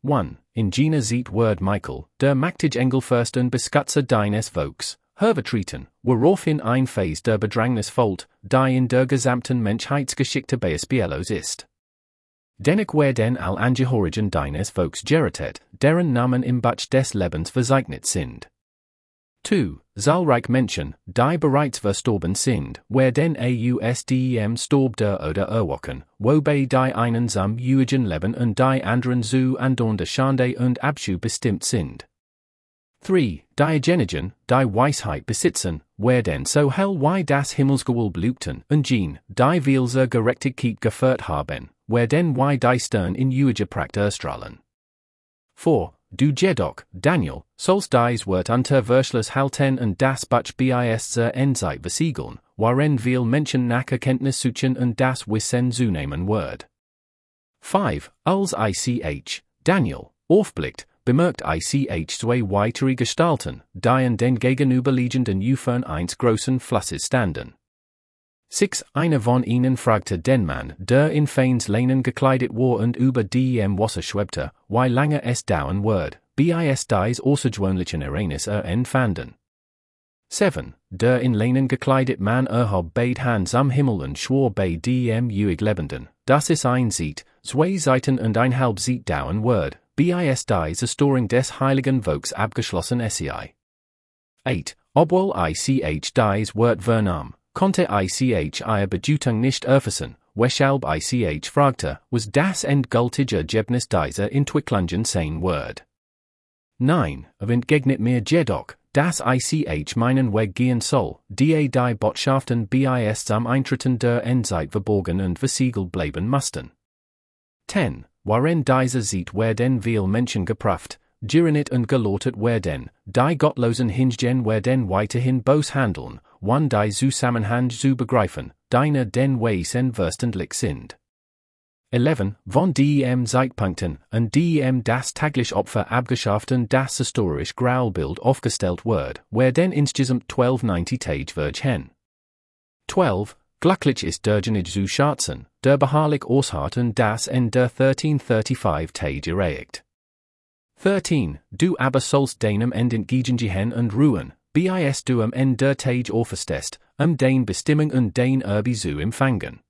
1. Ingena Ziet Word Michael, der Machtig Engelfürst und Beschützer deines Volks, hervertreten, worauf in ein Phase der Bedrängnis folgt, die in der gesamten Menschheitsgeschichte beispiellos ist. Dennoch werden all Angehörigen deines Volks gerettet, deren Namen im Buch des Lebens verzeichnet sind. 2. Zahlreich Menschen, die bereits verstorben sind, werden ausdem Storb der oder erwachen, wobei die einen zum ewigen Leben und die anderen zu andauernder Schande und Abschuh bestimmt sind. 3. Diejenigen, die Weisheit besitzen, werden so hell wie das Himmelsgewölbe leuchten, und die wir zur Gerechtigkeit geführt haben, werden wie die Sterne in ewiger Pracht erstrahlen. 4. Du jedoch, Daniel, sollst dies Wort unter Verschluss halten und das Buch bis zur Endzeit versiegeln, worin viel Menschen nach Erkenntnis suchen und das Wissen zunehmen wird. 5. Als ich, Daniel, aufblickt, bemerkt ich zwei weitere Gestalten, die in den gegenüberliegenden Ufern eines großen Flusses standen. 6. Einer von ihnen fragte den Mann, der in feins Leinen gekleidet war und über die Wasser schwebte, wie lange es dauern wird, bis dies außergewöhnlichen Ereignis entfanden. 7. Der in Leinen gekleidet Mann erhob beid Hands am Himmel und schwor bei dem ewig Lebenden, dass es ein Seat, 2 Seiten und ein halb Seat dauern wird, bis dies Erstoring des Heiligen Volks abgeschlossen sei. 8. Obwohl ich dies Wort vernahm, konnte ich ihre Bedeutung nicht erfassen, weshalb ich fragte, was das endgültige Ergebnis dieser Entwicklungen sein wird. 9. Entgegnet mir jedoch, dass ich meinen Weg gehen soll, die Botschaften bis zum Eintreten der Endzeit verborgen und versiegelt bleiben mussten. 10. Worin diese Zeit werden viel Menschen geprüft, gerinnet und gelotet werden, die gottlosen Hingehen werden weiterhin bös handeln, wann die Zusammenhang zu begreifen, deine den Weisen verständlich sind. 11. Von dem Zeitpunkten, an dem das tägliche Opfer abgeschafft und das historische Graubild aufgestellt wird, werden insgesamt 1290 Tage vergehen. 12. Glücklich ist derjenige zu schätzen, der beharrlich ausharrt und das in der 1335 Tage erreicht. 13. Du aber sollst deinem Ende entgegengehen und ruhen, bis du am Ende der Tage auferstehst, den Bestimmung und den Erbe zu empfangen.